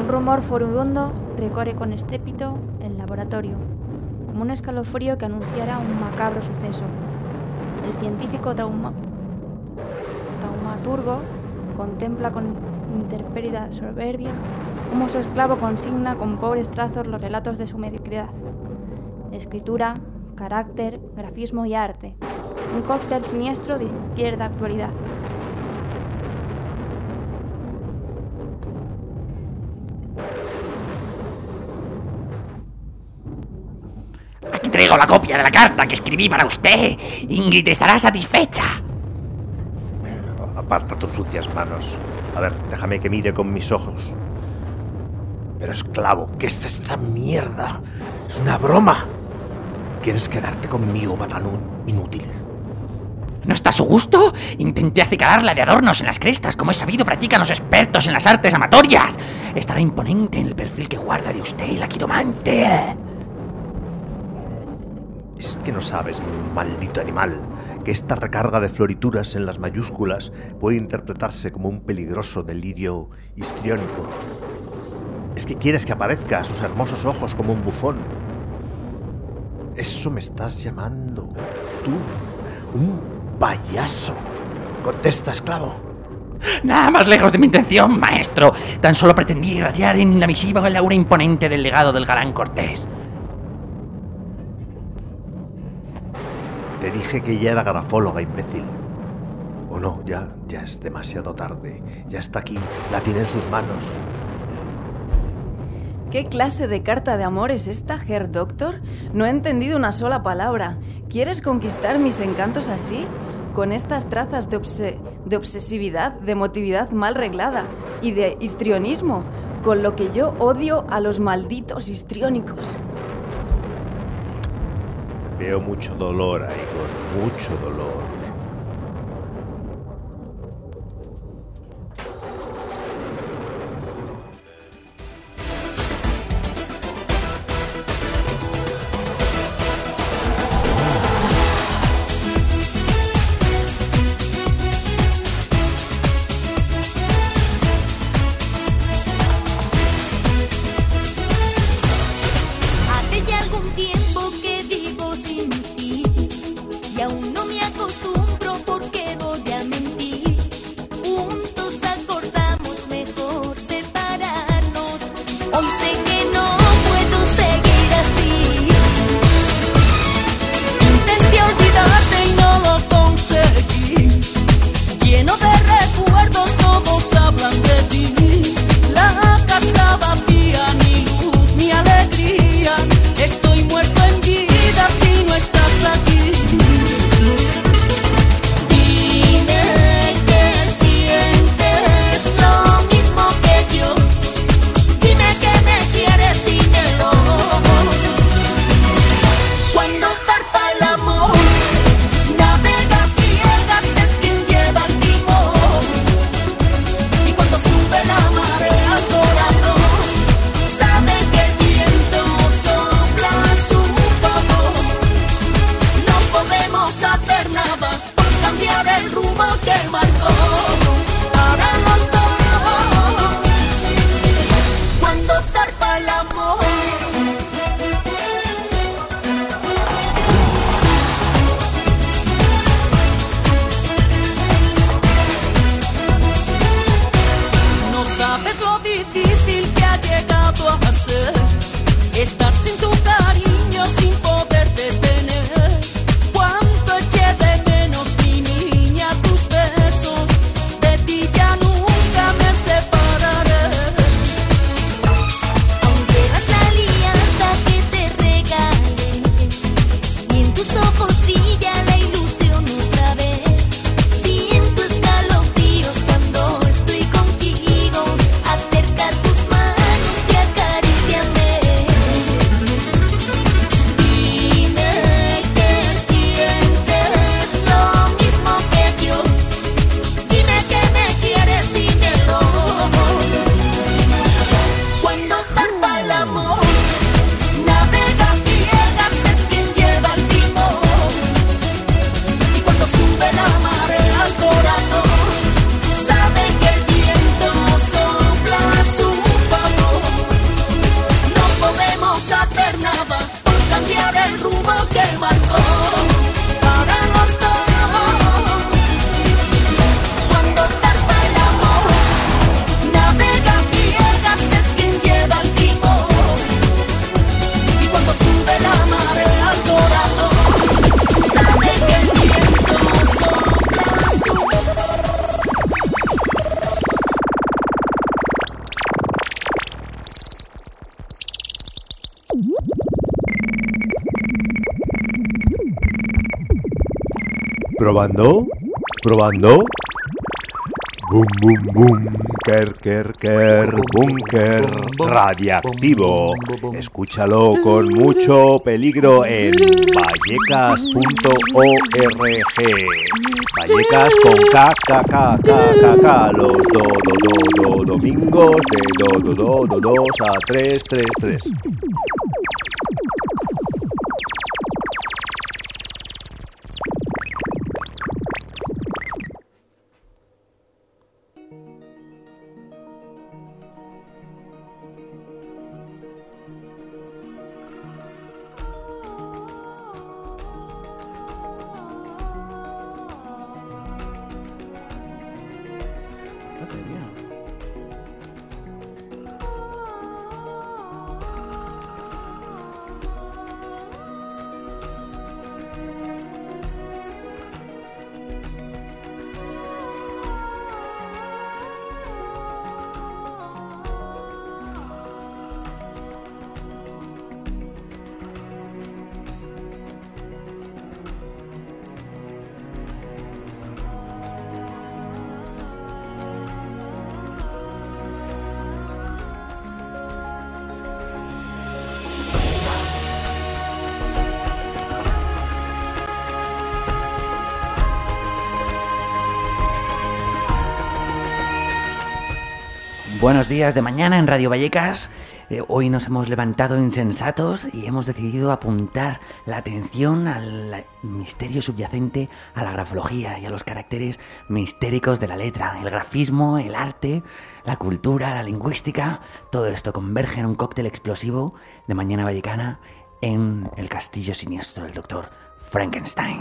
Un rumor furibundo recorre con estrépito el laboratorio, como un escalofrío que anunciara un macabro suceso. El científico taumaturgo contempla con intempérida soberbia cómo su esclavo consigna con pobres trazos los relatos de su mediocridad. Escritura, carácter, grafismo y arte. Un cóctel siniestro de izquierda actualidad. Aquí traigo la copia de la carta que escribí para usted. Ingrid estará satisfecha. Aparta tus sucias manos. A ver, déjame que mire con mis ojos. Pero esclavo, ¿qué es esa mierda? Es una broma. ¿Quieres quedarte conmigo, patalón inútil? ¿No está a su gusto? Intenté acicalarla de adornos en las crestas, como es sabido practican los expertos en las artes amatorias. Estará imponente en el perfil que guarda de usted y la quiromante. Es que no sabes, maldito animal, que esta recarga de florituras en las mayúsculas puede interpretarse como un peligroso delirio histriónico. Es que quieres que aparezca a sus hermosos ojos como un bufón. Eso me estás llamando. Tú, un payaso. Contesta, esclavo. Nada más lejos de mi intención, maestro. Tan solo pretendí irradiar en la misiva el aura imponente del legado del galán Cortés. Te dije que ella era grafóloga, imbécil. O no, ya es demasiado tarde. Ya está aquí, la tiene en sus manos. ¿Qué clase de carta de amor es esta, Herr Doctor? No he entendido una sola palabra. ¿Quieres conquistar mis encantos así? Con estas trazas de obsesividad, de emotividad mal reglada y de histrionismo, con lo que yo odio a los malditos histriónicos. Veo mucho dolor, Igor, mucho dolor. Hace ya algún tiempo que vivo sin ti y aún no me acostumbro Probando. Boom, boom, boom. Ker. Búnker radiactivo. Escúchalo con mucho peligro en vallecas.org. Vallecas con K. Los domingos de 2 a 3. Buenos días de mañana en Radio Vallecas. Hoy nos hemos levantado insensatos y hemos decidido apuntar la atención al misterio subyacente a la grafología y a los caracteres mistéricos de la letra. El grafismo, el arte, la cultura, la lingüística, todo esto converge en un cóctel explosivo de Mañana Vallecana en el castillo siniestro del Dr. Frankenstein.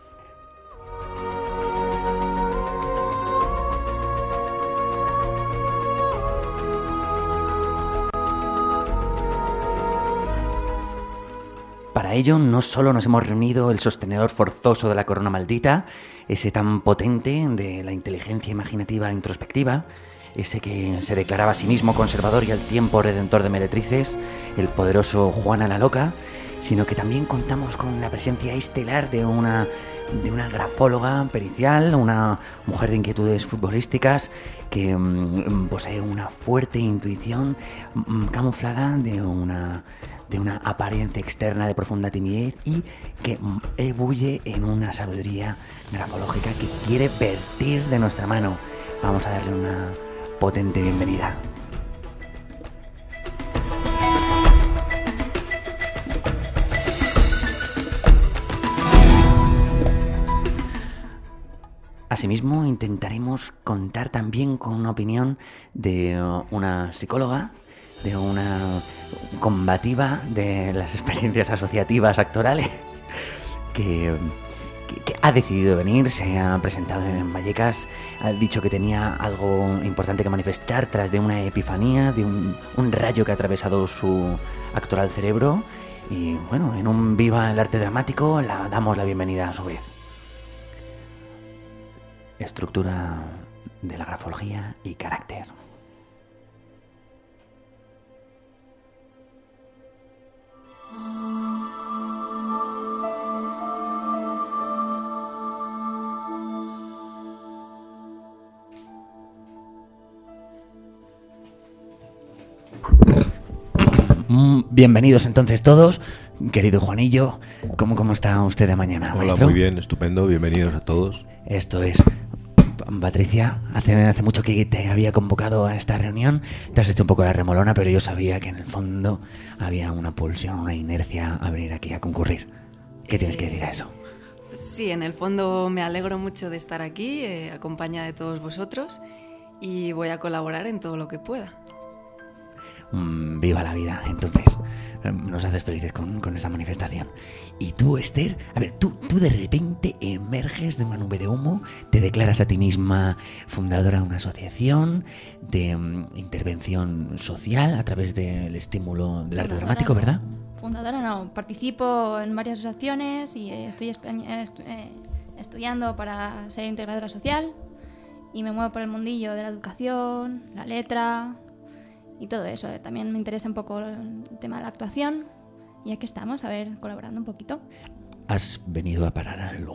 Para ello, no solo nos hemos reunido el sostenedor forzoso de la corona maldita, ese tan potente de la inteligencia imaginativa e introspectiva, ese que se declaraba a sí mismo conservador y al tiempo redentor de meretrices, el poderoso Juana la Loca, sino que también contamos con la presencia estelar de una grafóloga pericial, una mujer de inquietudes futbolísticas que posee una fuerte intuición camuflada de una apariencia externa de profunda timidez y que ebulle en una sabiduría grafológica que quiere vertir de nuestra mano. Vamos a darle una potente bienvenida. Asimismo, intentaremos contar también con una opinión de una psicóloga, de una combativa de las experiencias asociativas actorales que ha decidido venir, se ha presentado en Vallecas, ha dicho que tenía algo importante que manifestar tras de una epifanía, de un rayo que ha atravesado su actoral cerebro y bueno, en un viva el arte dramático la damos la bienvenida a su vez. Estructura de la grafología y carácter. Bienvenidos entonces todos, querido Juanillo. ¿Cómo está usted de mañana, Hola, maestro? muy bien, estupendo, bienvenidos a todos. Esto es. Patricia, hace mucho que te había convocado a esta reunión, te has hecho un poco la remolona, pero yo sabía que en el fondo había una pulsión, una inercia a venir aquí a concurrir. ¿Qué tienes que decir a eso? Sí, en el fondo me alegro mucho de estar aquí, acompañada de todos vosotros, y voy a colaborar en todo lo que pueda. Viva la vida, entonces. Nos haces felices con esta manifestación. Y tú, Esther, a ver, tú de repente emerges de una nube de humo, te declaras a ti misma fundadora de una asociación de intervención social a través del estímulo del arte dramático, ¿verdad? Fundadora no, participo en varias asociaciones y estoy estudiando para ser integradora social y me muevo por el mundillo de la educación, la letra y todo eso. También me interesa un poco el tema de la actuación y aquí estamos, a ver, colaborando un poquito. Has venido a parar al lugar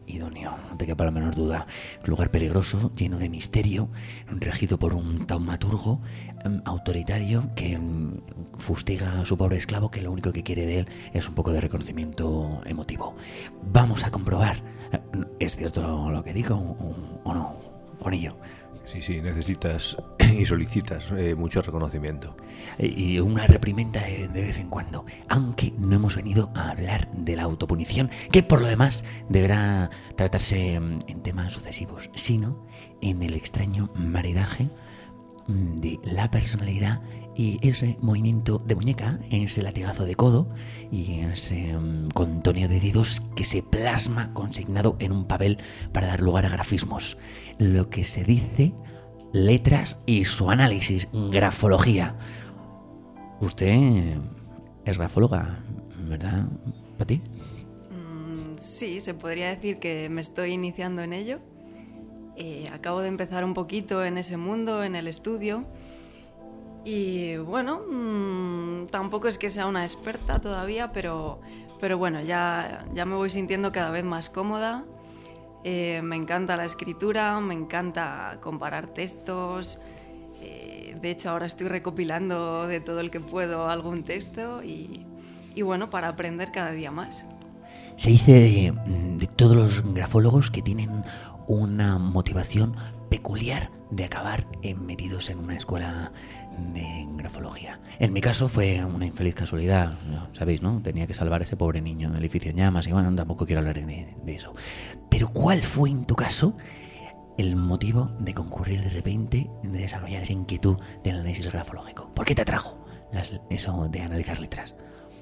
idóneo, no te quepa la menor duda. Un lugar peligroso, lleno de misterio, regido por un taumaturgo autoritario que fustiga a su pobre esclavo, que lo único que quiere de él es un poco de reconocimiento emotivo. Vamos a comprobar. ¿Es cierto lo que digo o no, Juanillo? Sí, necesitas y solicitas mucho reconocimiento. Y una reprimenda de vez en cuando, aunque no hemos venido a hablar de la autopunición, que por lo demás deberá tratarse en temas sucesivos, sino en el extraño maridaje de la personalidad y ese movimiento de muñeca, ese latigazo de codo y ese contoneo de dedos que se plasma consignado en un papel para dar lugar a grafismos. Lo que se dice letras y su análisis, grafología. Usted es grafóloga, ¿verdad, Pati? Sí, se podría decir que me estoy iniciando en ello. Acabo de empezar un poquito en ese mundo, en el estudio. Y bueno, tampoco es que sea una experta todavía, pero bueno, ya me voy sintiendo cada vez más cómoda. Me encanta la escritura, me encanta comparar textos. De hecho, ahora estoy recopilando de todo el que puedo algún texto y bueno, para aprender cada día más. Se dice de todos los grafólogos que tienen una motivación peculiar de acabar metidos en una escuela de grafología. En mi caso fue una infeliz casualidad, ¿sabéis, no? Tenía que salvar a ese pobre niño del edificio en llamas y bueno, tampoco quiero hablar de eso. Pero ¿cuál fue en tu caso el motivo de concurrir de repente, de desarrollar esa inquietud del análisis grafológico? ¿Por qué te atrajo eso de analizar letras?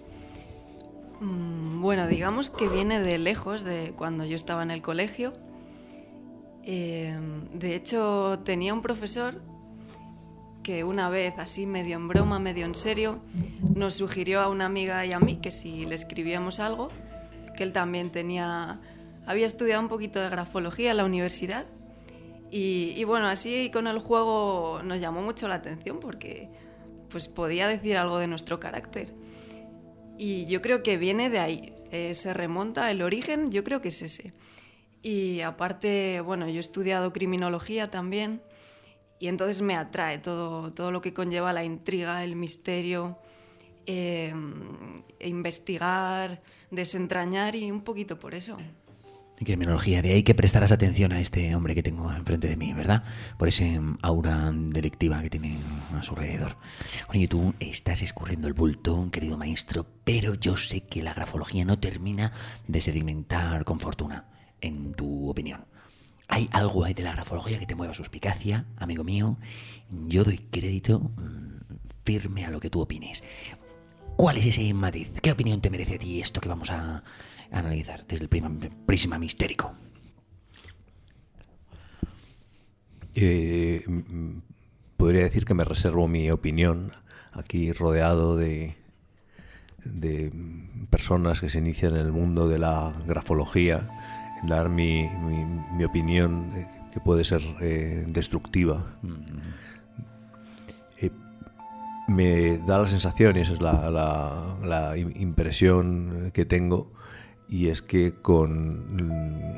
Bueno, digamos que viene de lejos, de cuando yo estaba en el colegio. De hecho, tenía un profesor que una vez, así medio en broma, medio en serio, nos sugirió a una amiga y a mí que si le escribíamos algo, que él también había estudiado un poquito de grafología en la universidad y bueno, así con el juego nos llamó mucho la atención porque pues podía decir algo de nuestro carácter. Y yo creo que viene de ahí, se remonta, el origen yo creo que es ese. Y aparte, bueno, yo he estudiado criminología también y entonces me atrae todo lo que conlleva la intriga, el misterio, investigar, desentrañar y un poquito por eso. Criminología, de ahí que prestarás atención a este hombre que tengo enfrente de mí, ¿verdad? Por ese aura delictiva que tiene a su alrededor. Oye, tú estás escurriendo el bulto, querido maestro, pero yo sé que la grafología no termina de sedimentar con fortuna, en tu opinión. ¿Hay algo ahí de la grafología que te mueva suspicacia, amigo mío? Yo doy crédito firme a lo que tú opines. ¿Cuál es ese matiz? ¿Qué opinión te merece a ti esto que vamos a analizar desde el prisma mistérico? Podría decir que me reservo mi opinión aquí rodeado de personas que se inician en el mundo de la grafología, en dar mi opinión que puede ser destructiva. Me da la sensación, y esa es la impresión que tengo, y es que con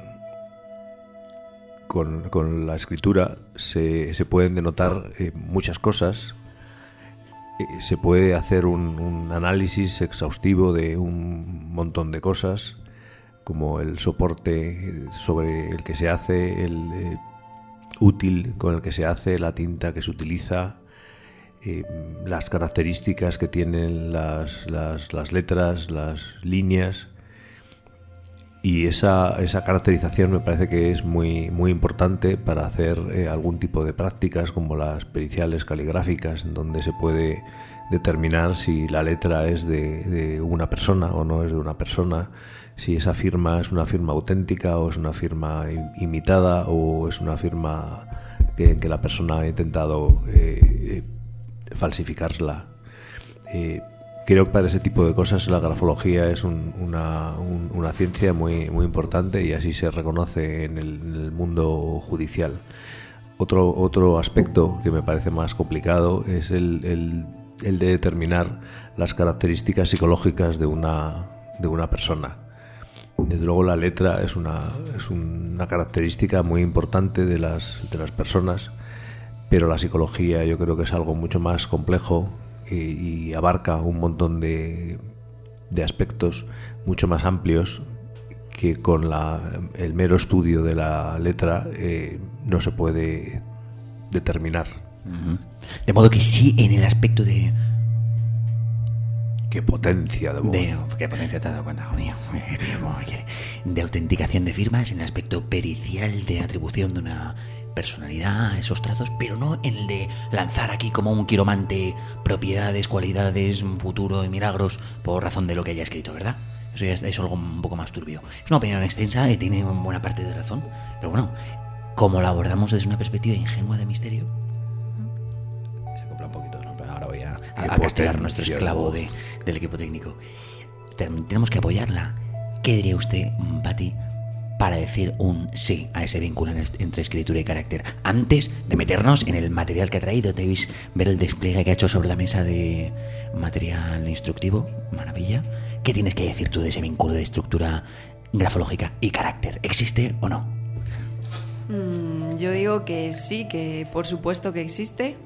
la escritura se pueden denotar muchas cosas. Se puede hacer un análisis exhaustivo de un montón de cosas, como el soporte sobre el que se hace, el útil con el que se hace, la tinta que se utiliza, las características que tienen las letras, las líneas. Y esa caracterización me parece que es muy, muy importante para hacer algún tipo de prácticas como las periciales caligráficas, en donde se puede determinar si la letra es de una persona o no es de una persona, si esa firma es una firma auténtica o es una firma imitada o es una firma en que la persona ha intentado falsificarla. Creo que para ese tipo de cosas la grafología es una ciencia muy, muy importante, y así se reconoce en el mundo judicial. Otro aspecto que me parece más complicado es el de determinar las características psicológicas de una persona. Desde luego la letra es una característica muy importante de las personas, pero la psicología yo creo que es algo mucho más complejo y abarca un montón de aspectos mucho más amplios que con el mero estudio de la letra no se puede determinar. Uh-huh. De modo que sí, en el aspecto de... ¡Qué potencia de voz! ¿Qué potencia te has dado cuenta, hijo mío? De autenticación de firmas, en el aspecto pericial de atribución de una personalidad a esos trazos, pero no en el de lanzar aquí como un quiromante propiedades, cualidades, futuro y milagros por razón de lo que haya escrito, ¿verdad? Eso ya es algo un poco más turbio. Es una opinión extensa y tiene buena parte de razón, pero bueno, como la abordamos desde una perspectiva ingenua de misterio, se acopla un poquito, ¿no? Pero ahora voy a castigar a nuestro esclavo del equipo técnico. Tenemos que apoyarla. ¿Qué diría usted, Pati, para decir un sí a ese vínculo entre escritura y carácter? Antes de meternos en el material que ha traído, debéis ver el despliegue que ha hecho sobre la mesa de material instructivo. Maravilla. ¿Qué tienes que decir tú de ese vínculo de estructura grafológica y carácter? ¿Existe o no? Yo digo que sí, que por supuesto que existe,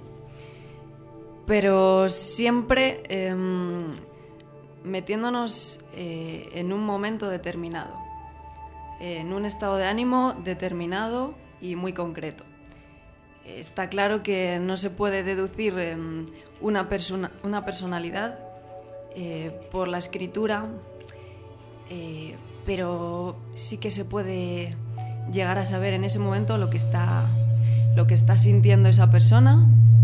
pero siempre metiéndonos en un momento determinado, en un estado de ánimo determinado y muy concreto. Está claro que no se puede deducir una personalidad por la escritura, pero sí que se puede llegar a saber en ese momento lo que está sintiendo esa persona.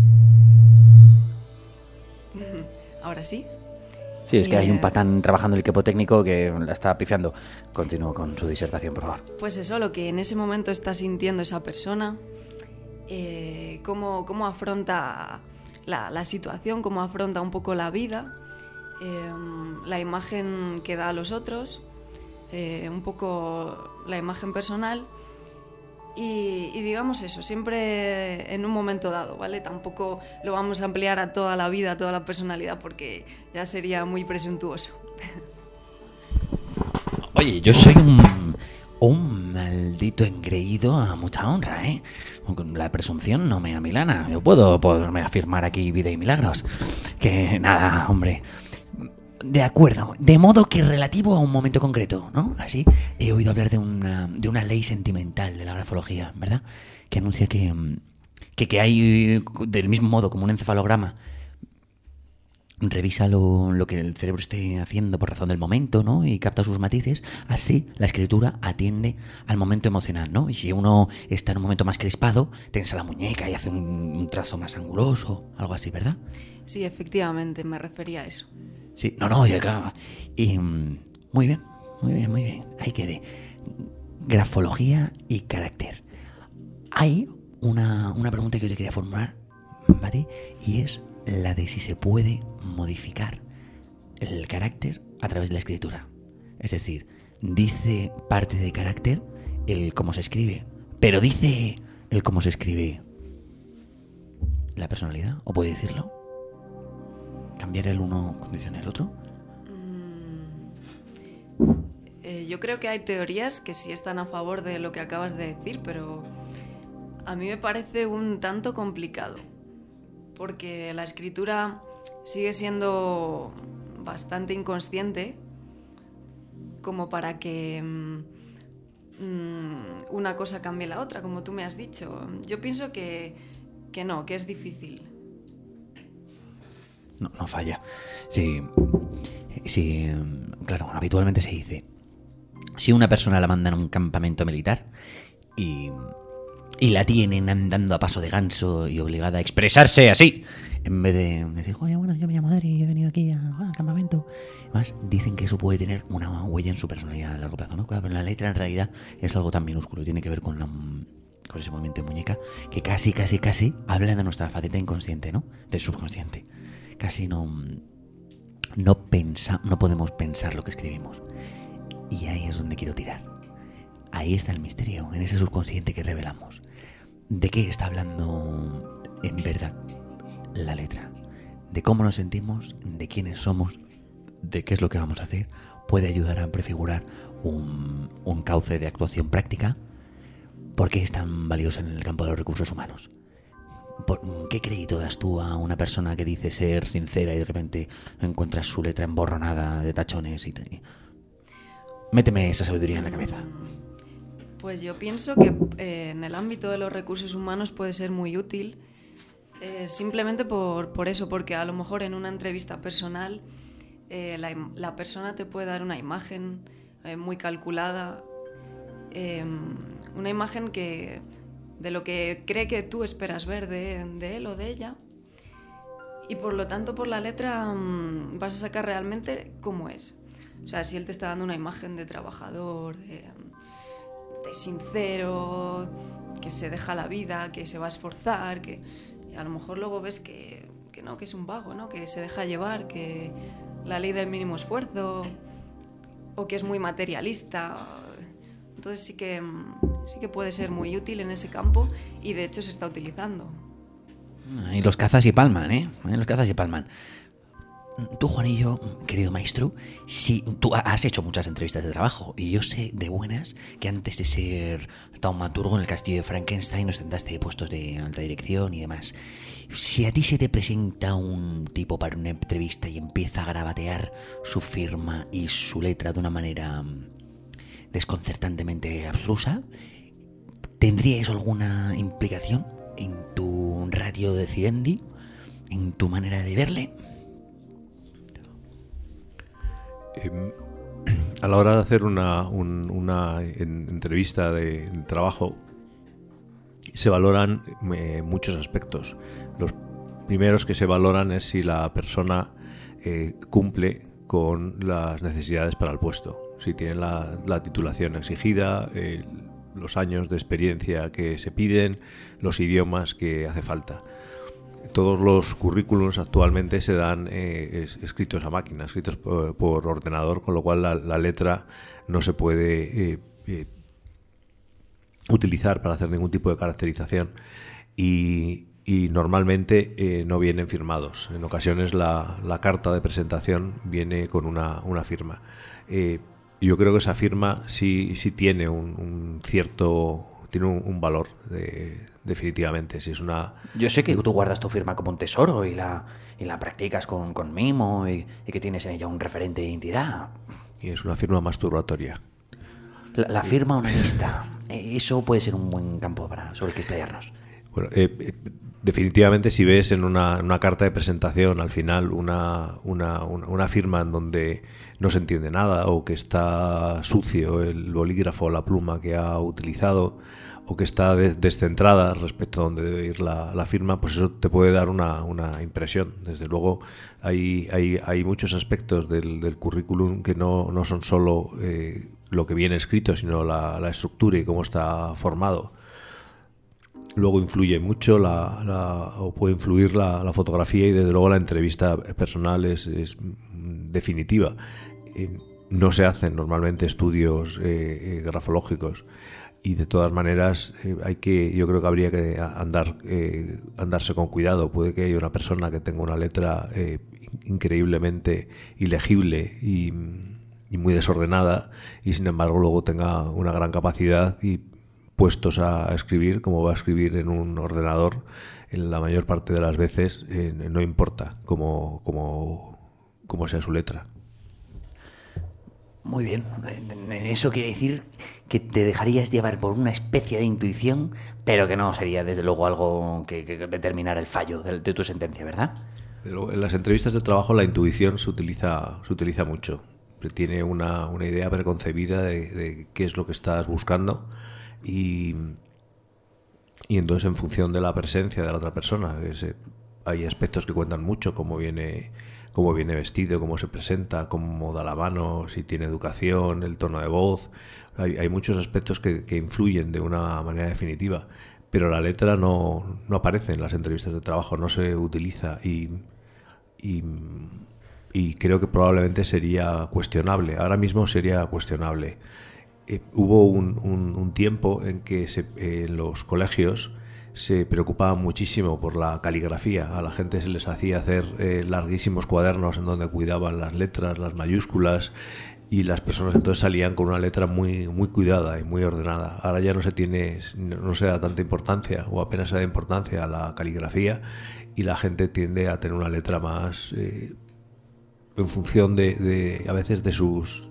Ahora sí. Sí, es que hay un patán trabajando el equipo técnico que la está pifiando. Continúo con su disertación, por favor. Pues eso, lo que en ese momento está sintiendo esa persona, cómo afronta la situación, cómo afronta un poco la vida, la imagen que da a los otros, un poco la imagen personal y digamos eso, siempre en un momento dado, ¿vale? Tampoco lo vamos a ampliar a toda la vida, a toda la personalidad, porque ya sería muy presuntuoso. Oye, yo soy un maldito engreído a mucha honra, ¿eh? La presunción no me amilana. Yo puedo poderme afirmar aquí vida y milagros. Que nada, hombre. De acuerdo, de modo que relativo a un momento concreto, ¿no? Así, he oído hablar de una ley sentimental de la grafología, ¿verdad? Que anuncia que hay, del mismo modo como un encefalograma revisa lo que el cerebro esté haciendo por razón del momento, ¿no? Y capta sus matices. Así, la escritura atiende al momento emocional, ¿no? Y si uno está en un momento más crispado, tensa la muñeca y hace un trazo más anguloso, algo así, ¿verdad? Sí, efectivamente, me refería a eso. Sí, no, ya acaba. Y muy bien. Ahí quede. Grafología y carácter. Hay una pregunta que yo te quería formular, Pati, y es la de si se puede modificar el carácter a través de la escritura. Es decir, dice parte de carácter el cómo se escribe, pero dice el cómo se escribe la personalidad, ¿o puede decirlo? ¿Cambiar el uno condiciona el otro? Yo creo que hay teorías que sí están a favor de lo que acabas de decir, pero a mí me parece un tanto complicado, porque la escritura sigue siendo bastante inconsciente como para que una cosa cambie la otra, como tú me has dicho. Yo pienso que no, que es difícil. No falla. Sí, claro, habitualmente se dice, si una persona la mandan a un campamento militar y la tienen andando a paso de ganso y obligada a expresarse así, en vez de decir, oye, bueno, yo me llamo Adri y he venido aquí al campamento. Además, dicen que eso puede tener una huella en su personalidad a largo plazo, ¿no? Pero la letra en realidad es algo tan minúsculo y tiene que ver con ese movimiento de muñeca que casi habla de nuestra faceta inconsciente, ¿no? Del subconsciente. Casi no podemos pensar lo que escribimos. Y ahí es donde quiero tirar. Ahí está el misterio, en ese subconsciente que revelamos. ¿De qué está hablando en verdad la letra? ¿De cómo nos sentimos? ¿De quiénes somos? ¿De qué es lo que vamos a hacer? puede ayudar a prefigurar un cauce de actuación práctica. ¿Por qué es tan valiosa en el campo de los recursos humanos? ¿Qué crédito das tú a una persona que dice ser sincera y de repente encuentras su letra emborronada de tachones? Méteme esa sabiduría en la cabeza. Pues yo pienso que en el ámbito de los recursos humanos puede ser muy útil, simplemente por eso, porque a lo mejor en una entrevista personal la persona te puede dar una imagen muy calculada, una imagen de lo que cree que tú esperas ver de él o de ella, y por lo tanto por la letra vas a sacar realmente cómo es. O sea, si él te está dando una imagen de trabajador, de sincero, que se deja la vida, que se va a esforzar, que a lo mejor luego ves que no, que es un vago, ¿no? Que se deja llevar, que la ley del mínimo esfuerzo, o que es muy materialista. Entonces sí que puede ser muy útil en ese campo, y de hecho se está utilizando. Y los cazas y palman, ¿eh? Los cazas y palman. Tú, Juanillo, querido maestro, sí, tú has hecho muchas entrevistas de trabajo y yo sé de buenas que antes de ser taumaturgo en el castillo de Frankenstein nos tentaste puestos de alta dirección y demás. Si a ti se te presenta un tipo para una entrevista y empieza a garabatear su firma y su letra de una manera desconcertantemente abstrusa, ¿tendría eso alguna implicación en tu ratio decidendi, en tu manera de verle? A la hora de hacer una entrevista de trabajo se valoran muchos aspectos. Los primeros que se valoran es si la persona cumple con las necesidades para el puesto, si tiene la titulación exigida, los años de experiencia que se piden, los idiomas que hace falta. Todos los currículums actualmente se dan escritos a máquina, escritos por ordenador, con lo cual la letra no se puede utilizar para hacer ningún tipo de caracterización y normalmente no vienen firmados. En ocasiones la carta de presentación viene con una firma. Yo creo que esa firma sí tiene un cierto... tiene un valor definitivamente. Si es una... Yo sé que tú guardas tu firma como un tesoro y la practicas con mimo y que tienes en ella un referente de identidad. Y es una firma masturbatoria. La firma onanista. Eso puede ser un buen campo sobre el que explayarnos. Bueno, definitivamente si ves en una carta de presentación al final una firma en donde no se entiende nada o que está sucio el bolígrafo o la pluma que ha utilizado o que está descentrada respecto a donde debe ir la firma, pues eso te puede dar una impresión. Desde luego hay muchos aspectos del currículum que no son solo lo que viene escrito, sino la estructura y cómo está formado. Luego influye mucho o puede influir la fotografía y desde luego la entrevista personal es definitiva. No se hacen normalmente estudios grafológicos y de todas maneras yo creo que habría que andarse con cuidado. Puede que haya una persona que tenga una letra increíblemente ilegible y muy desordenada y sin embargo luego tenga una gran capacidad y puestos a escribir, como va a escribir en un ordenador, en la mayor parte de las veces no importa cómo sea su letra. Muy bien. Eso quiere decir que te dejarías llevar por una especie de intuición, pero que no sería desde luego algo que determinara el fallo de tu sentencia, ¿verdad? En las entrevistas de trabajo la intuición se utiliza mucho. Se tiene una idea preconcebida de qué es lo que estás buscando. Y entonces en función de la presencia de la otra persona hay aspectos que cuentan mucho, cómo viene vestido, cómo se presenta, cómo da la mano, si tiene educación, el tono de voz. Hay muchos aspectos que influyen de una manera definitiva, pero la letra no aparece en las entrevistas de trabajo, no se utiliza y creo que probablemente sería cuestionable. Ahora mismo sería cuestionable. Hubo un tiempo en que en los colegios se preocupaban muchísimo por la caligrafía. A la gente se les hacía hacer larguísimos cuadernos en donde cuidaban las letras, las mayúsculas, y las personas entonces salían con una letra muy, muy cuidada y muy ordenada. Ahora ya no se da tanta importancia, o apenas se da importancia a la caligrafía, y la gente tiende a tener una letra más en función a veces de sus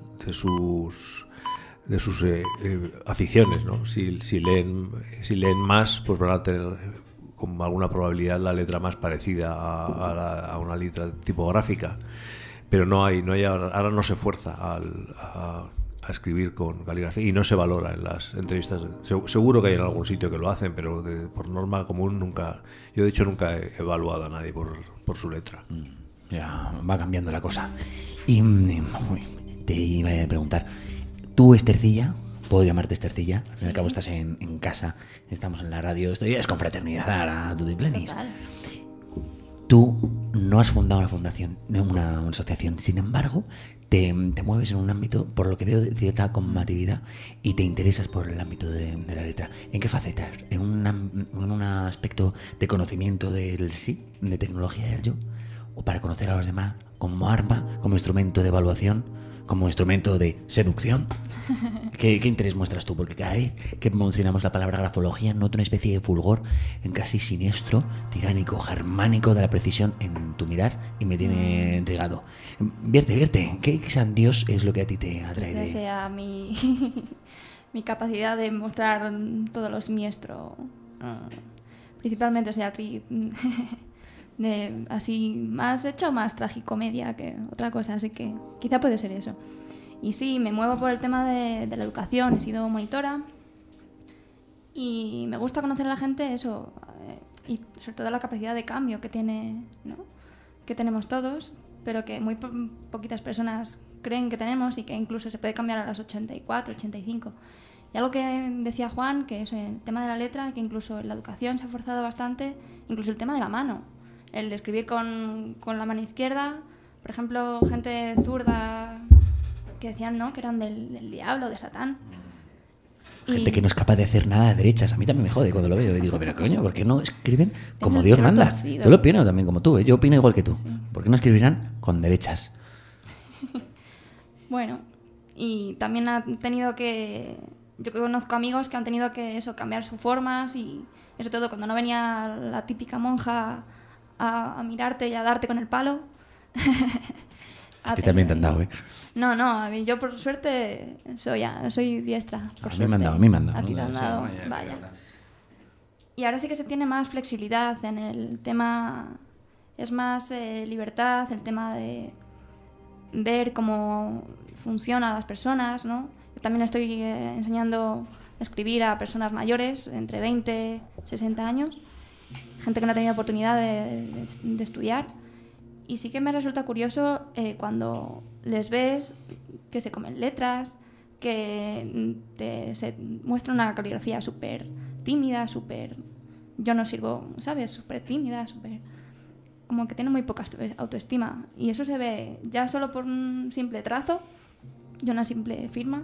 aficiones, ¿no? Si leen más, pues van a tener con alguna probabilidad la letra más parecida a una letra tipográfica. Pero ahora no se fuerza a escribir con caligrafía, y no se valora en las entrevistas. Seguro que hay en algún sitio que lo hacen, pero por norma común nunca. Yo de hecho nunca he evaluado a nadie por su letra. Ya va cambiando la cosa. Y te iba a preguntar, ¿tú, Estercilla? ¿Puedo llamarte Estercilla? Al fin y al cabo estás en casa, estamos en la radio, esto ya es confraternidad, ahora tú de plenis. Total. Tú no has fundado una fundación, no una asociación. Sin embargo, te mueves en un ámbito, por lo que veo, de cierta combatividad, y te interesas por el ámbito de la letra. ¿En qué facetas? ¿En un aspecto de conocimiento del sí, de tecnología del yo? ¿O para conocer a los demás como arma, como instrumento de evaluación, como instrumento de seducción? ¿Qué interés muestras tú? Porque cada vez que mencionamos la palabra grafología noto una especie de fulgor en casi siniestro, tiránico, germánico de la precisión en tu mirar, y me tiene intrigado. Vierte, ¿qué San Dios es lo que a ti te atrae? Quizás sea mi capacidad de mostrar todo lo siniestro. Principalmente soy actriz así más tragicomedia que otra cosa, así que quizá puede ser eso. Y sí, me muevo por el tema de la educación, he sido monitora y me gusta conocer a la gente, eso, y sobre todo la capacidad de cambio que tiene, ¿no? Que tenemos todos, pero que muy poquitas personas creen que tenemos, y que incluso se puede cambiar a las 84, 85. Y algo que decía Juan, que eso, el tema de la letra, que incluso en la educación se ha forzado bastante, incluso el tema de la mano, el de escribir con la mano izquierda. Por ejemplo, gente zurda que decían, ¿no?, que eran del diablo, de Satán. Gente que no es capaz de hacer nada de derechas. A mí también me jode cuando lo veo y digo, pero coño, ¿por qué no escriben como Dios manda? Torcido. Yo lo opino también como tú, ¿eh? Yo opino igual que tú. Sí. ¿Por qué no escribirán con derechas? Bueno, y también han tenido que... Yo conozco amigos que han tenido que cambiar sus formas, y eso todo cuando no venía la típica monja a mirarte y a darte con el palo. A ti también te han dado, ¿eh? No, a mí, yo por suerte soy diestra. Por a mí me han dado, A ti te han dado, vaya. Y ahora sí que se tiene más flexibilidad en el tema, es más libertad, el tema de ver cómo funcionan las personas, ¿no? Yo también estoy enseñando a escribir a personas mayores, entre 20 y 60 años, gente que no ha tenido oportunidad de estudiar. Y sí que me resulta curioso cuando les ves que se comen letras, que se muestra una caligrafía súper tímida, yo no sirvo, ¿sabes? Súper tímida, como que tienen muy poca autoestima. Y eso se ve ya solo por un simple trazo y una simple firma.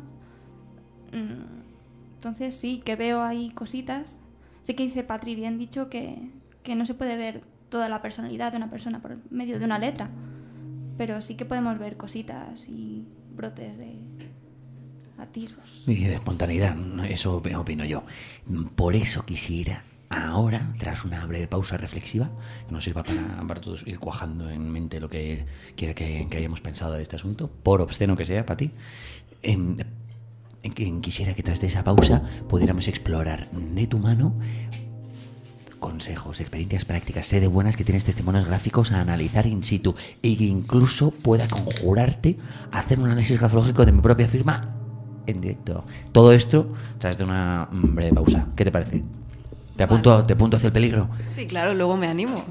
Entonces sí que veo ahí cositas. Sí que dice Patri, bien dicho, que no se puede ver toda la personalidad de una persona por medio de una letra, pero sí que podemos ver cositas y brotes de atisbos. Y de espontaneidad, eso opino yo. Por eso quisiera ahora, tras una breve pausa reflexiva, que nos sirva para todos ir cuajando en mente lo que quiera que hayamos pensado de este asunto, por obsceno que sea para ti, quisiera que tras de esa pausa pudiéramos explorar de tu mano consejos, experiencias prácticas, sé de buenas que tienes testimonios gráficos a analizar in situ, y que incluso pueda conjurarte a hacer un análisis grafológico de mi propia firma en directo. Todo esto tras de una breve pausa. ¿Qué te parece? ¿Te apunto hacia el peligro? Sí, claro, luego me animo.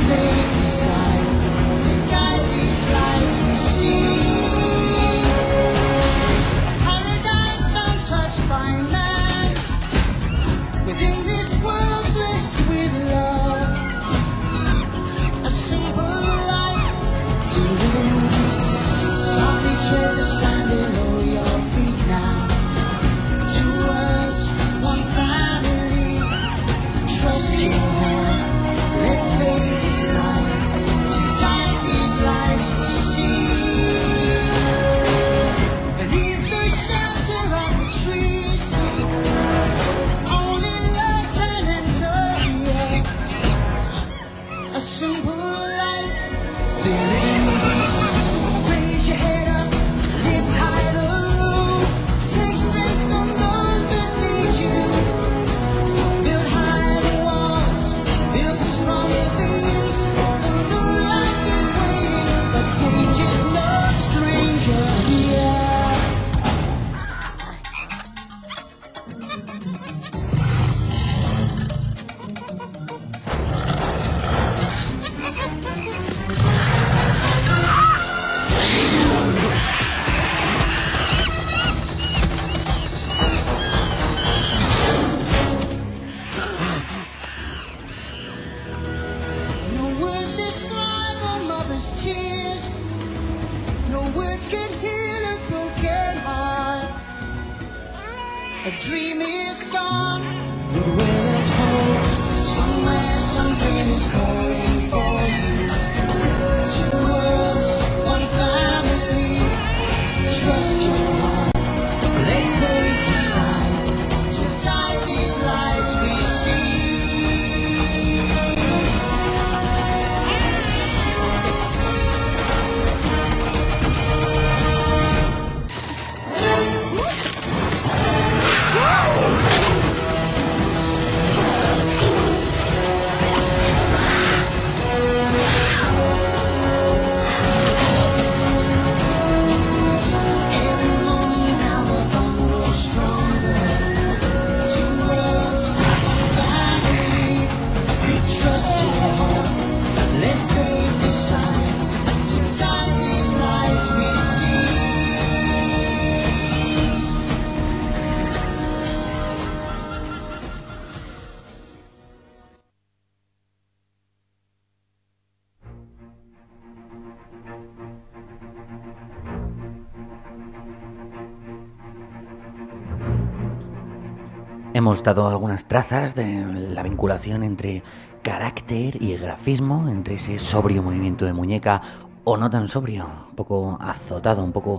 Hemos dado algunas trazas de la vinculación entre carácter y grafismo, entre ese sobrio movimiento de muñeca, o no tan sobrio, un poco azotado, un poco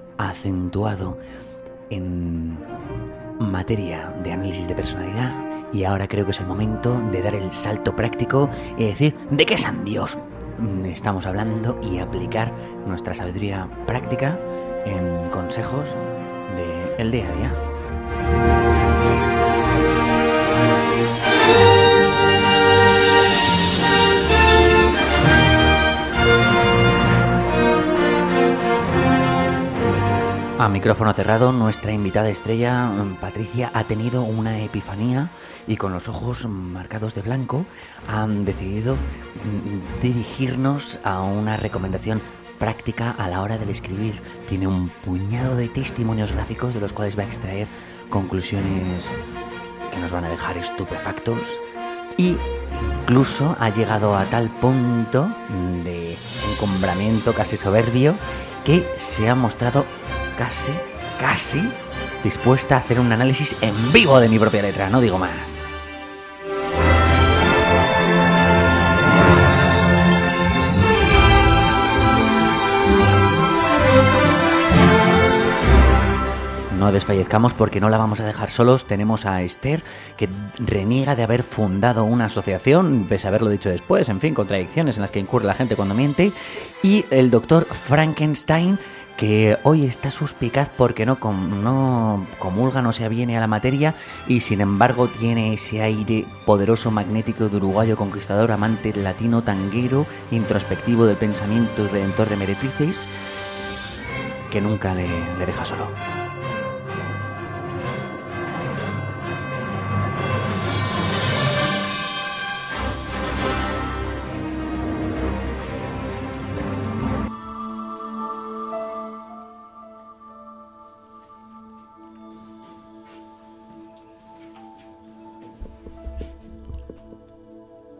acentuado en materia de análisis de personalidad. Y ahora creo que es el momento de dar el salto práctico y decir ¿de qué san Dios estamos hablando? Y aplicar nuestra sabiduría práctica en consejos del día a día. A micrófono cerrado, nuestra invitada estrella, Patricia, ha tenido una epifanía y con los ojos marcados de blanco han decidido dirigirnos a una recomendación práctica a la hora del escribir. Tiene un puñado de testimonios gráficos de los cuales va a extraer conclusiones que nos van a dejar estupefactos, y incluso ha llegado a tal punto de encumbramiento casi soberbio que se ha mostrado casi dispuesta a hacer un análisis en vivo de mi propia letra, no digo más. No desfallezcamos porque no la vamos a dejar solos. Tenemos a Esther, que reniega de haber fundado una asociación, pese a haberlo dicho después, en fin, contradicciones en las que incurre la gente cuando miente, y el doctor Frankenstein, que hoy está suspicaz porque no comulga, no se aviene a la materia, y sin embargo tiene ese aire poderoso, magnético de uruguayo conquistador, amante latino, tanguero, introspectivo del pensamiento y redentor de meretrices, que nunca le deja solo.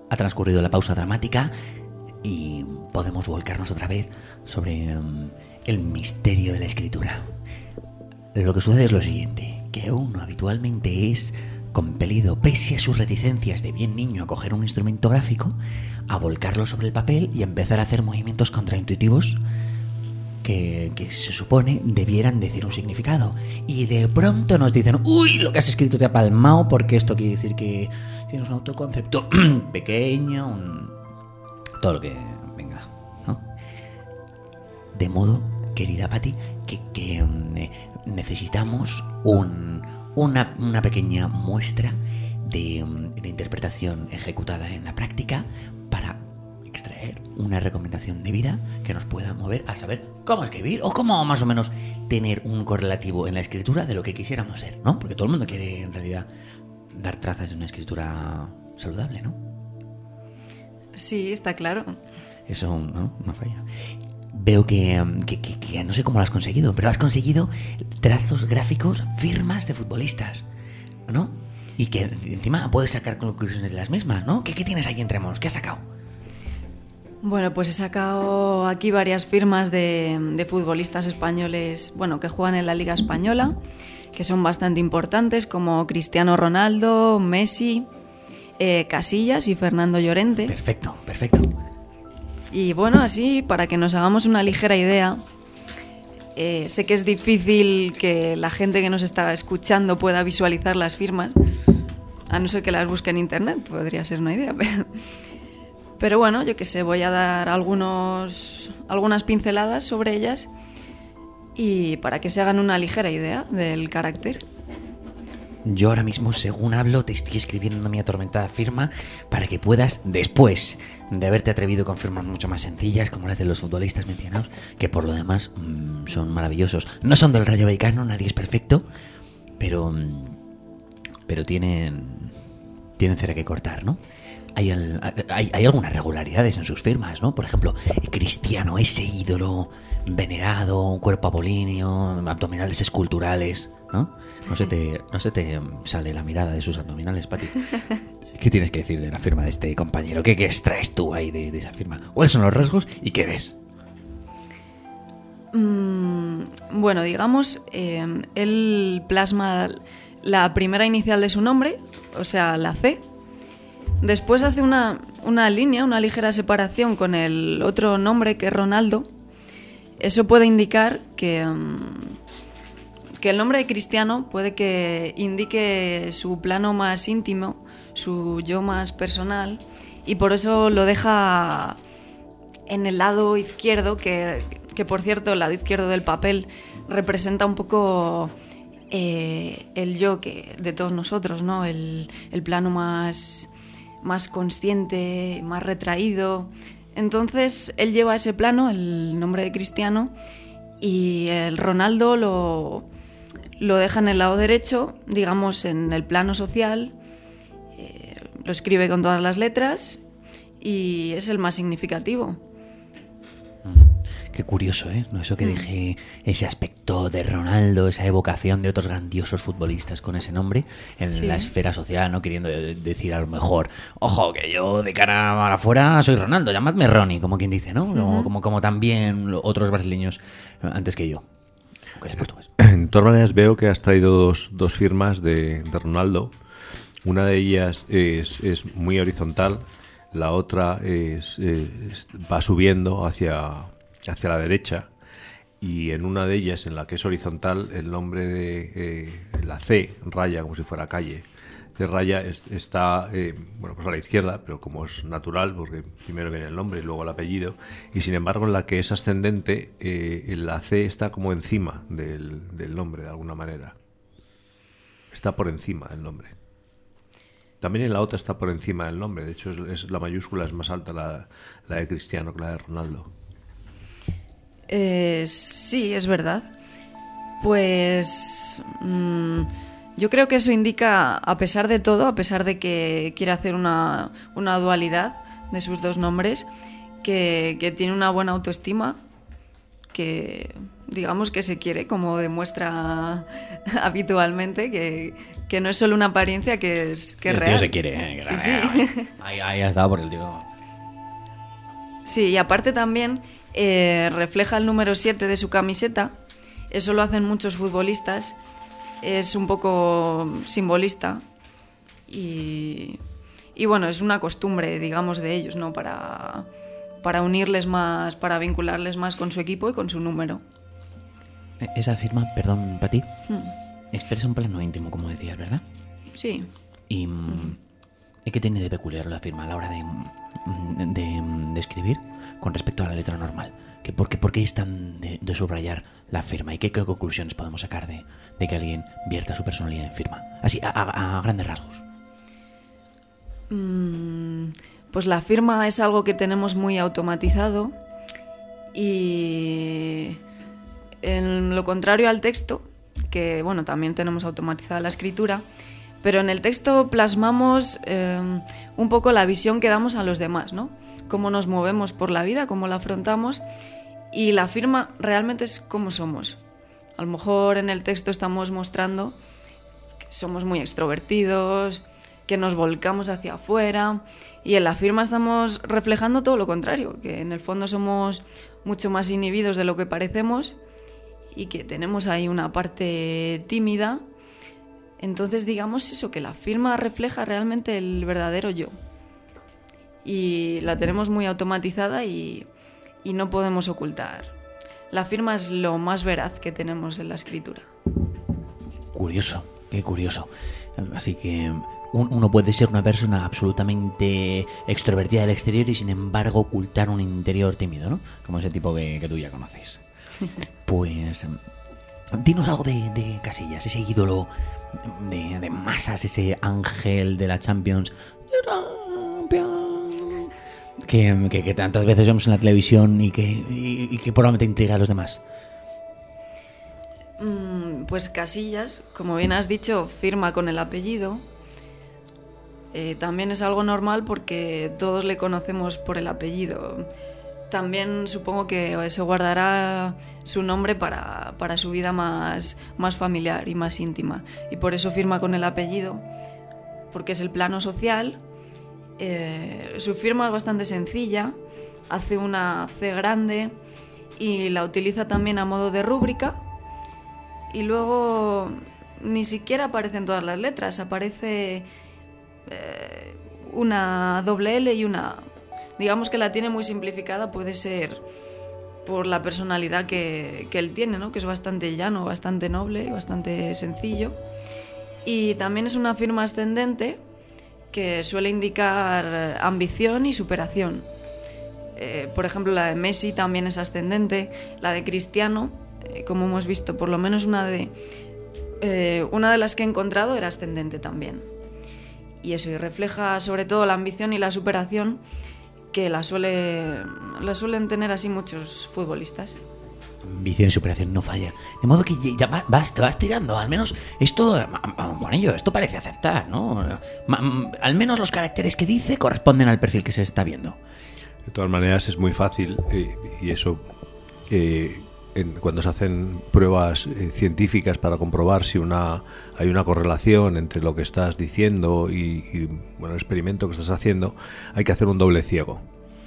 Ha transcurrido la pausa dramática y podemos volcarnos otra vez sobre el misterio de la escritura. Lo que sucede es lo siguiente, que uno habitualmente es compelido, pese a sus reticencias de bien niño a coger un instrumento gráfico, a volcarlo sobre el papel y a empezar a hacer movimientos contraintuitivos que se supone debieran decir un significado. Y de pronto nos dicen, uy, lo que has escrito te ha palmado, porque esto quiere decir que tienes un autoconcepto pequeño, todo lo que venga, ¿no? De modo, querida Patty, que necesitamos una pequeña muestra de interpretación ejecutada en la práctica para extraer una recomendación de vida que nos pueda mover a saber cómo escribir o cómo más o menos tener un correlativo en la escritura de lo que quisiéramos ser, ¿no? Porque todo el mundo quiere en realidad dar trazas de una escritura saludable, ¿no? Sí, está claro. Eso no falla. Veo que no sé cómo lo has conseguido, pero has conseguido trazos gráficos, firmas de futbolistas, ¿no? Y que encima puedes sacar conclusiones de las mismas, ¿no? ¿Qué tienes ahí entre manos? ¿Qué has sacado? Bueno, pues he sacado aquí varias firmas de futbolistas españoles, bueno, que juegan en la Liga Española, que son bastante importantes, como Cristiano Ronaldo, Messi, Casillas y Fernando Llorente. Perfecto. Y bueno, así, para que nos hagamos una ligera idea, sé que es difícil que la gente que nos está escuchando pueda visualizar las firmas, a no ser que las busque en internet, podría ser una idea, pero bueno, yo que sé, voy a dar algunas pinceladas sobre ellas y para que se hagan una ligera idea del carácter. Yo ahora mismo, según hablo, te estoy escribiendo mi atormentada firma para que puedas, después de haberte atrevido con firmas mucho más sencillas, como las de los futbolistas mencionados, que por lo demás son maravillosos. No son del Rayo Vallecano, nadie es perfecto, pero tienen cera que cortar, ¿no? Hay algunas regularidades en sus firmas, ¿no? Por ejemplo, Cristiano, ese ídolo venerado, cuerpo apolíneo, abdominales esculturales, ¿no? No se te sale la mirada de sus abdominales, Pati. ¿Qué tienes que decir de la firma de este compañero? ¿Qué extraes tú ahí de esa firma? ¿Cuáles son los rasgos y qué ves? Bueno, digamos, él plasma la primera inicial de su nombre, o sea, la C. Después hace una línea, una ligera separación con el otro nombre, que es Ronaldo. Eso puede indicar que el nombre de Cristiano puede que indique su plano más íntimo, su yo más personal, y por eso lo deja en el lado izquierdo, que por cierto, el lado izquierdo del papel representa un poco el yo de todos nosotros, ¿no? El plano más consciente, más retraído. Entonces él lleva ese plano, el nombre de Cristiano, y el Ronaldo lo deja en el lado derecho, digamos en el plano social, lo escribe con todas las letras y es el más significativo. Qué curioso, ¿eh? No, eso que dije, ese aspecto de Ronaldo, esa evocación de otros grandiosos futbolistas con ese nombre en la esfera social, ¿no? Queriendo decir a lo mejor, ojo, que yo de cara a afuera soy Ronaldo, llamadme Ronnie, como quien dice, ¿no? Como también otros brasileños antes que yo. Aunque eres portugués. De todas maneras, veo que has traído dos firmas de Ronaldo. Una de ellas es muy horizontal, la otra va subiendo hacia la derecha, y en una de ellas, en la que es horizontal, el nombre de la C, raya, como si fuera calle, C raya está pues a la izquierda, pero como es natural, porque primero viene el nombre y luego el apellido, y sin embargo en la que es ascendente, la C está como encima del nombre, de alguna manera. Está por encima del nombre. También en la otra está por encima del nombre, de hecho la mayúscula es más alta la de Cristiano que la de Ronaldo. Sí, es verdad. Pues yo creo que eso indica, a pesar de todo, a pesar de que quiere hacer una dualidad de sus dos nombres, que tiene una buena autoestima, que digamos que se quiere, como demuestra habitualmente, que que no es solo una apariencia, que es el real. Tío se quiere, Sí, sí. Ahí has dado por el tío. Sí, y aparte también refleja el número 7 de su camiseta. Eso lo hacen muchos futbolistas. Es un poco simbolista. Y bueno, es una costumbre, digamos, de ellos, ¿no? Para unirles más, para vincularles más con su equipo y con su número. Esa firma, perdón, Pati, expresa un plano íntimo, como decías, ¿verdad? Sí. ¿Y qué tiene de peculiar la firma a la hora de escribir con respecto a la letra normal? ¿Por qué es tan de subrayar la firma? ¿Y qué conclusiones podemos sacar de que alguien vierta su personalidad en firma? Así, a grandes rasgos. Pues la firma es algo que tenemos muy automatizado y en lo contrario al texto, que bueno, también tenemos automatizada la escritura, pero en el texto plasmamos un poco la visión que damos a los demás, ¿no? Cómo nos movemos por la vida, cómo la afrontamos, y la firma realmente es cómo somos. A lo mejor en el texto estamos mostrando que somos muy extrovertidos, que nos volcamos hacia afuera, y en la firma estamos reflejando todo lo contrario, que en el fondo somos mucho más inhibidos de lo que parecemos y que tenemos ahí una parte tímida. Entonces digamos eso, que la firma refleja realmente el verdadero yo. Y la tenemos muy automatizada y no podemos ocultar. La firma es lo más veraz que tenemos en la escritura. Curioso, qué curioso. Así que uno puede ser una persona absolutamente extrovertida del exterior y sin embargo ocultar un interior tímido, ¿no? Como ese tipo que tú ya conoces. Pues dinos algo de Casillas, ese ídolo de masas, ese ángel de la Champions. Que tantas veces vemos en la televisión y que probablemente intriga a los demás. Pues Casillas, como bien has dicho, firma con el apellido. También es algo normal porque todos le conocemos por el apellido. También supongo que se guardará su nombre para su vida más familiar y más íntima. Y por eso firma con el apellido, porque es el plano social. Su firma es bastante sencilla, hace una C grande y la utiliza también a modo de rúbrica. Y luego ni siquiera aparecen todas las letras, aparece una doble L y una A. Digamos que la tiene muy simplificada, puede ser por la personalidad que él tiene, ¿no? Que es bastante llano, bastante noble y bastante sencillo. Y también es una firma ascendente que suele indicar ambición y superación. Por ejemplo, la de Messi también es ascendente, la de Cristiano, como hemos visto, por lo menos una de las que he encontrado era ascendente también. Y eso, y refleja sobre todo la ambición y la superación que la suelen tener así muchos futbolistas. Ambición y superación no falla. De modo que ya te vas tirando. Al menos esto, Juanillo, esto parece acertar, ¿no? Al menos los caracteres que dice corresponden al perfil que se está viendo. De todas maneras es muy fácil y eso cuando se hacen pruebas científicas para comprobar si hay una correlación entre lo que estás diciendo y el experimento que estás haciendo, hay que hacer un doble ciego.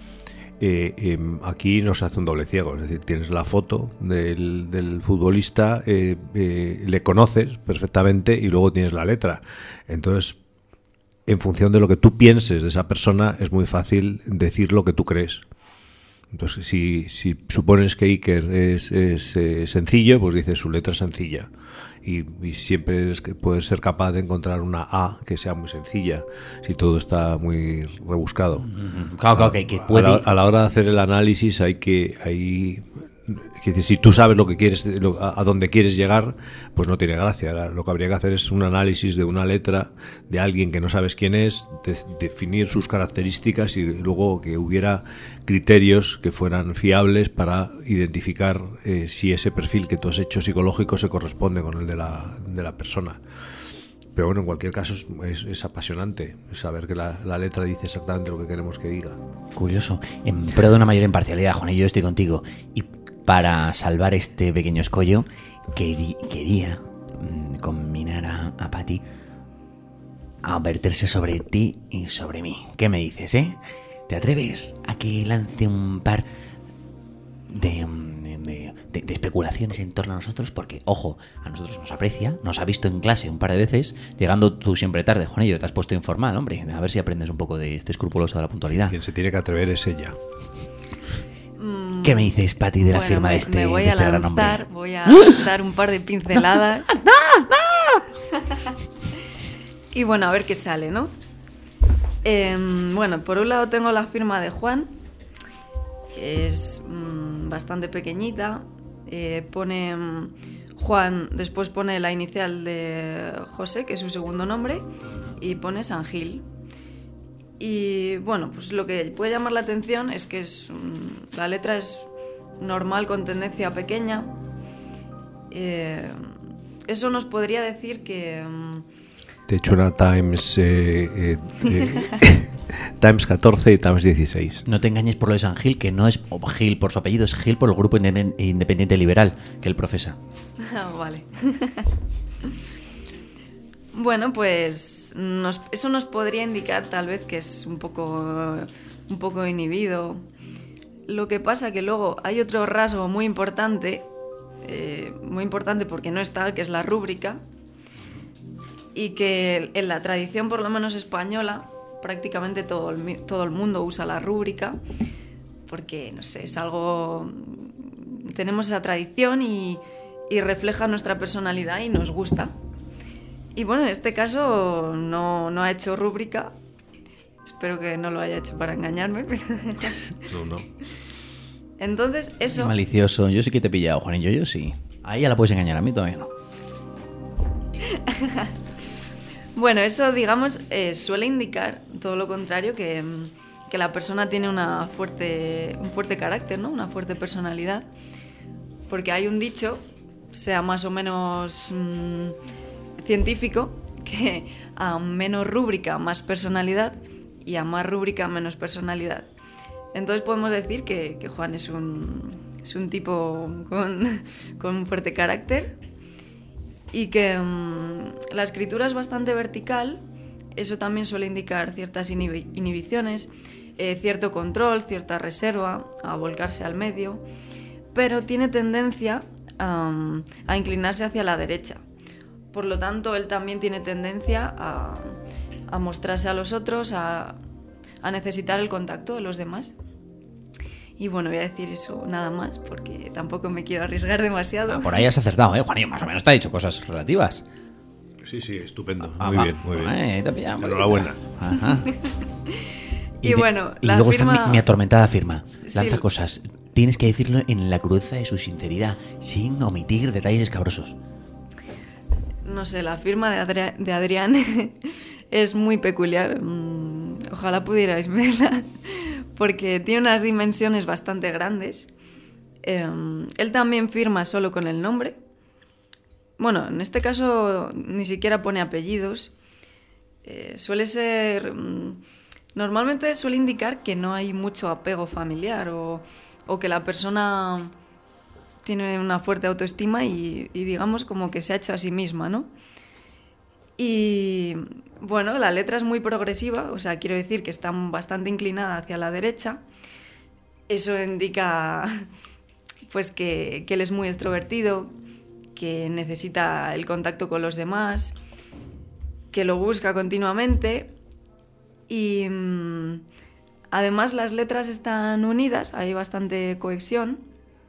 Aquí no se hace un doble ciego, es decir, tienes la foto del futbolista, le conoces perfectamente y luego tienes la letra. Entonces, en función de lo que tú pienses de esa persona, es muy fácil decir lo que tú crees. Entonces, si supones que Iker es sencillo, pues dices su letra es sencilla. Y siempre puedes ser capaz de encontrar una A que sea muy sencilla, si todo está muy rebuscado. Claro, que puede... a la hora de hacer el análisis hay que decir, si tú sabes lo que quieres, a dónde quieres llegar, pues no tiene gracia. Lo que habría que hacer es un análisis de una letra de alguien que no sabes quién es, definir sus características y luego que hubiera criterios que fueran fiables para identificar si ese perfil que tú has hecho psicológico se corresponde con el de la persona. Pero bueno, en cualquier caso es apasionante saber que la letra dice exactamente lo que queremos que diga. Curioso. En pro de una mayor imparcialidad, Juan, y yo estoy contigo. Y para salvar este pequeño escollo, quería combinar a Pati a verterse sobre ti y sobre mí. ¿Qué me dices, ¿Te atreves a que lance un par de especulaciones en torno a nosotros? Porque, ojo, a nosotros nos aprecia, nos ha visto en clase un par de veces, llegando tú siempre tarde, Juanillo, te has puesto informal, hombre, a ver si aprendes un poco de este escrupuloso de la puntualidad. Quien se tiene que atrever es ella. ¿Qué me dices, Pati, de la firma de este, voy de a este gran hombre? voy a dar un par de pinceladas. Y bueno, a ver qué sale, ¿no? Bueno, por un lado tengo la firma de Juan, que es bastante pequeñita. Pone Juan, después pone la inicial de José, que es su segundo nombre, y pone San Gil. Y bueno, pues lo que puede llamar la atención es que la letra es normal, con tendencia pequeña. Eso nos podría decir que... De hecho, era Times 14 y Times 16. No te engañes por lo de San Gil, que no es Gil por su apellido, es Gil por el grupo independiente liberal que él profesa. Vale. Bueno, pues eso nos podría indicar tal vez que es un poco inhibido. Lo que pasa que luego hay otro rasgo muy importante porque no está, que es la rúbrica, y que en la tradición, por lo menos española, prácticamente todo el mundo usa la rúbrica, porque, no sé, es algo... Tenemos esa tradición y refleja nuestra personalidad y nos gusta. Y bueno, en este caso no ha hecho rúbrica. Espero que no lo haya hecho para engañarme. No. Entonces, eso... Malicioso. Yo sí que te he pillado, Juanillo, yo sí. Ahí ya la puedes engañar, a mí todavía no. Bueno, eso, digamos, suele indicar todo lo contrario, que la persona tiene un fuerte carácter, ¿no? Una fuerte personalidad. Porque hay un dicho, sea más o menos científico, que a menos rúbrica, más personalidad, y a más rúbrica, menos personalidad. Entonces podemos decir que Juan es un tipo con un fuerte carácter, y que la escritura es bastante vertical. Eso también suele indicar ciertas inhibiciones, cierto control, cierta reserva, a volcarse al medio, pero tiene tendencia a inclinarse hacia la derecha. Por lo tanto, él también tiene tendencia a mostrarse a los otros, a necesitar el contacto de los demás. Y bueno, voy a decir eso nada más, porque tampoco me quiero arriesgar demasiado. Por ahí has acertado, Juanillo, más o menos te ha dicho cosas relativas. Sí, estupendo. Muy bien. Te he pillado. Enhorabuena. Ajá. Y bueno, y luego firma... está mi atormentada firma. Lanza Sí. cosas. Tienes que decirlo en la crudeza de su sinceridad, sin omitir detalles escabrosos. No sé, la firma de Adrián es muy peculiar. Ojalá pudierais verla, porque tiene unas dimensiones bastante grandes. Él también firma solo con el nombre. Bueno, en este caso ni siquiera pone apellidos. Suele ser... Normalmente suele indicar que no hay mucho apego familiar, o que la persona tiene una fuerte autoestima y digamos como que se ha hecho a sí misma, ¿no? Y bueno, la letra es muy progresiva, o sea, quiero decir que está bastante inclinada hacia la derecha. Eso indica pues que él es muy extrovertido, que necesita el contacto con los demás, que lo busca continuamente, y además las letras están unidas, hay bastante cohesión,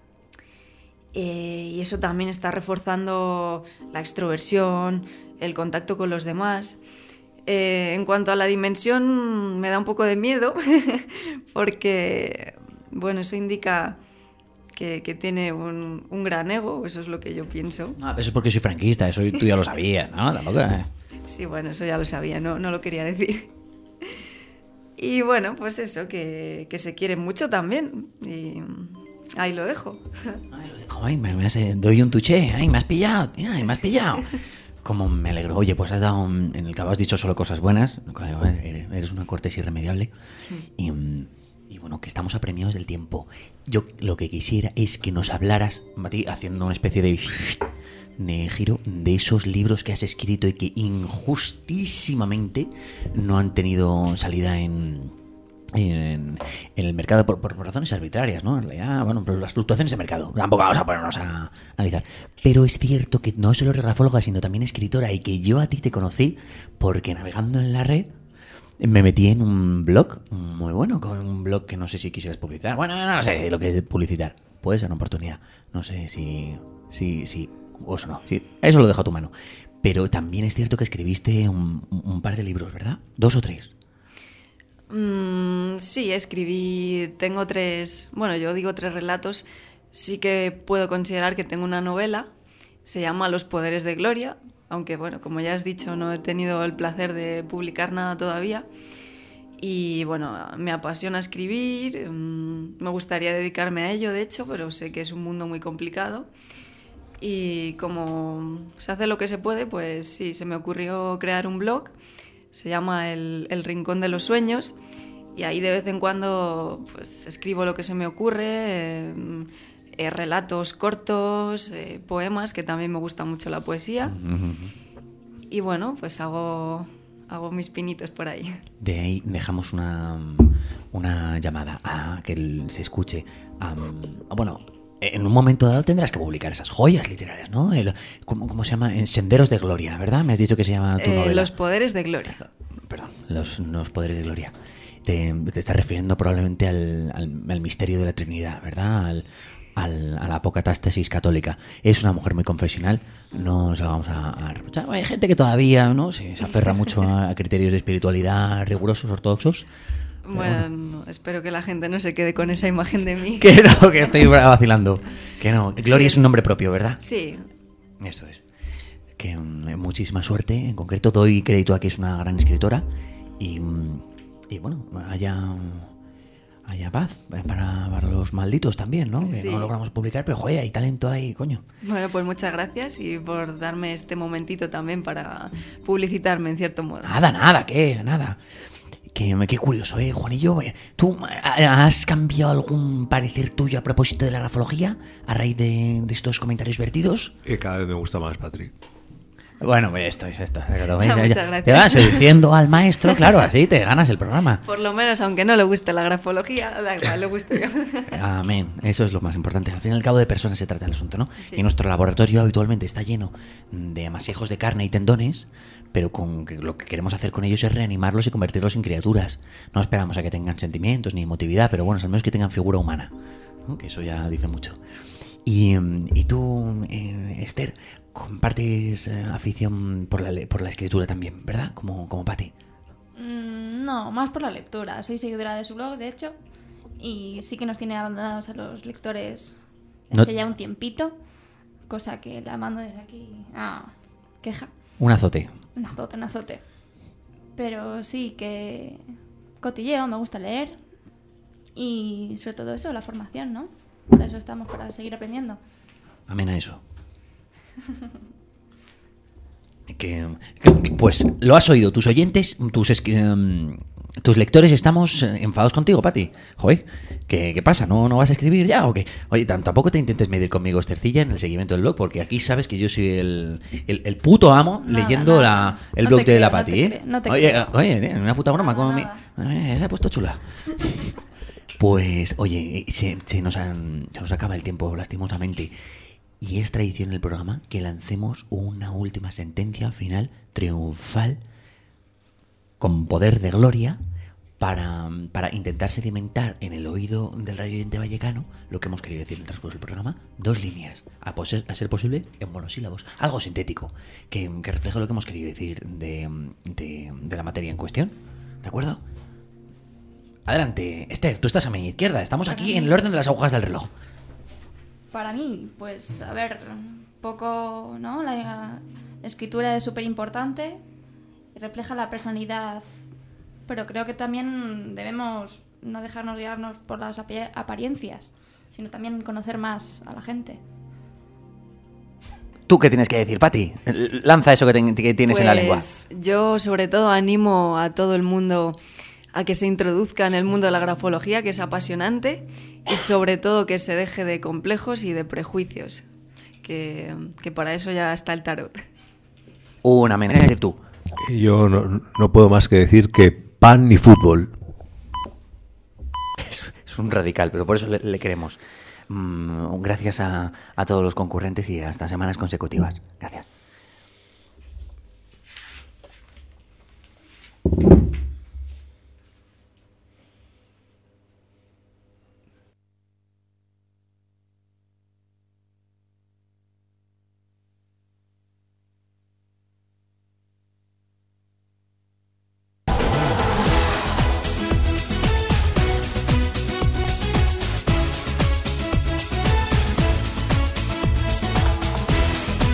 y eso también está reforzando la extroversión, el contacto con los demás. En cuanto a la dimensión, me da un poco de miedo porque, bueno, eso indica que tiene un gran ego, eso es lo que yo pienso. Pero eso es porque soy franquista, eso tú ya lo sabías, ¿no? Tampoco, Sí, bueno, eso ya lo sabía, no lo quería decir. Y bueno, pues eso, que se quieren mucho también, y ahí lo dejo. Doy un tuché, me has pillado, me has pillado. Como me alegro. Oye, pues has dado, en el que has dicho solo cosas buenas, eres una cortesía irremediable. Y bueno, que estamos apremiados del tiempo. Yo lo que quisiera es que nos hablaras, Mati, haciendo una especie Giro, de esos libros que has escrito y que injustísimamente no han tenido salida en el mercado por razones arbitrarias, ¿no? En realidad, bueno, por las fluctuaciones de mercado. Tampoco vamos a ponernos a analizar. Pero es cierto que no solo eres grafóloga, sino también escritora, y que yo a ti te conocí porque navegando en la red me metí en un blog muy bueno, con un blog que no sé si quisieras publicitar. Bueno, no sé lo que es publicitar. Puede ser una oportunidad. No sé si o eso no. Sí, eso lo dejo a tu mano. Pero también es cierto que escribiste un par de libros, ¿verdad? 2 o 3. Sí, escribí, tengo 3, bueno, yo digo 3 relatos, sí que puedo considerar que tengo una novela, se llama Los Poderes de Gloria, aunque bueno, como ya has dicho, no he tenido el placer de publicar nada todavía, y bueno, me apasiona escribir, me gustaría dedicarme a ello de hecho, pero sé que es un mundo muy complicado, y como se hace lo que se puede, pues sí, se me ocurrió crear un blog. Se llama el Rincón de los Sueños, y ahí de vez en cuando pues escribo lo que se me ocurre, relatos cortos, poemas, que también me gusta mucho la poesía. Y bueno, pues hago mis pinitos por ahí. De ahí dejamos una llamada a que se escuche. Bueno, en un momento dado tendrás que publicar esas joyas literarias, ¿no? ¿Cómo se llama? Senderos de Gloria, ¿verdad? Me has dicho que se llama tu novela. Los Poderes de Gloria. Perdón, los Poderes de Gloria. Te estás refiriendo probablemente al misterio de la Trinidad, ¿verdad? A la apocatástasis católica. Es una mujer muy confesional, no se la vamos a reprochar. Hay gente que todavía, ¿no?, se aferra mucho a criterios de espiritualidad rigurosos, ortodoxos. Bueno, no, espero que la gente no se quede con esa imagen de mí. Que no, que estoy vacilando. Que no, Gloria sí, es un nombre propio, ¿verdad? Sí. Eso es. Que muchísima suerte. En concreto doy crédito a que es una gran escritora. Y bueno, haya paz para los malditos también, ¿no? Sí. Que no logramos publicar, pero joder, hay talento ahí, coño. Bueno, pues muchas gracias y por darme este momentito también para publicitarme en cierto modo. Nada. Qué curioso, Juanillo. ¿Tú has cambiado algún parecer tuyo a propósito de la grafología a raíz de estos comentarios vertidos? Cada vez me gusta más, Patrick. Bueno, pues esto es esto. Muchas gracias. Te vas seduciendo al maestro, claro, así te ganas el programa. Por lo menos, aunque no le guste la grafología, da igual, le gusto yo. Amén, eso es lo más importante. Al fin y al cabo de personas se trata el asunto, ¿no? Sí. Y nuestro laboratorio habitualmente está lleno de amasijos de carne y tendones, pero lo que queremos hacer con ellos es reanimarlos y convertirlos en criaturas. No esperamos a que tengan sentimientos ni emotividad, pero bueno, al menos que tengan figura humana, ¿no? Que eso ya dice mucho. Y tú, Esther, compartes afición por la escritura también, ¿verdad? Como Pati. No, más por la lectura. Soy seguidora de su blog, de hecho, y sí que nos tiene abandonados a los lectores hace ya un tiempito, cosa que la mando desde aquí a queja. Un azote. Un azote. Pero sí que cotilleo, me gusta leer y sobre todo eso, la formación, ¿no? Para eso estamos, para seguir aprendiendo. Amén a eso. Pues lo has oído, tus oyentes, tus lectores estamos enfadados contigo, Pati. Joder, ¿qué pasa? ¿No vas a escribir ya o qué? Oye, tampoco te intentes medir conmigo, Estercilla, en el seguimiento del blog, porque aquí sabes que yo soy el puto amo leyendo el blog de la Pati, No te Oye, una puta broma con se ha puesto chula. Pues, oye, se nos acaba el tiempo, lastimosamente. Y es tradición en el programa que lancemos una última sentencia final triunfal con poder de gloria para intentar sedimentar en el oído del radioyente vallecano lo que hemos querido decir en el transcurso del programa. 2 líneas, a ser posible en monosílabos, algo sintético, que refleje lo que hemos querido decir de la materia en cuestión. ¿De acuerdo? Adelante, Esther, tú estás a mi izquierda. Estamos aquí en el orden de las agujas del reloj. Para mí, pues, a ver, poco, ¿no? La escritura es súper importante, refleja la personalidad, pero creo que también debemos no dejarnos guiarnos por las apariencias, sino también conocer más a la gente. ¿Tú qué tienes que decir, Pati? Lanza eso que tienes pues, en la lengua. Yo, sobre todo, animo a todo el mundo a que se introduzca en el mundo de la grafología, que es apasionante, y sobre todo que se deje de complejos y de prejuicios, que para eso ya está el tarot. Una manera de decir tú. Yo no puedo más que decir que pan y fútbol. Es un radical, pero por eso le queremos. Gracias a todos los concurrentes y hasta semanas consecutivas. Gracias.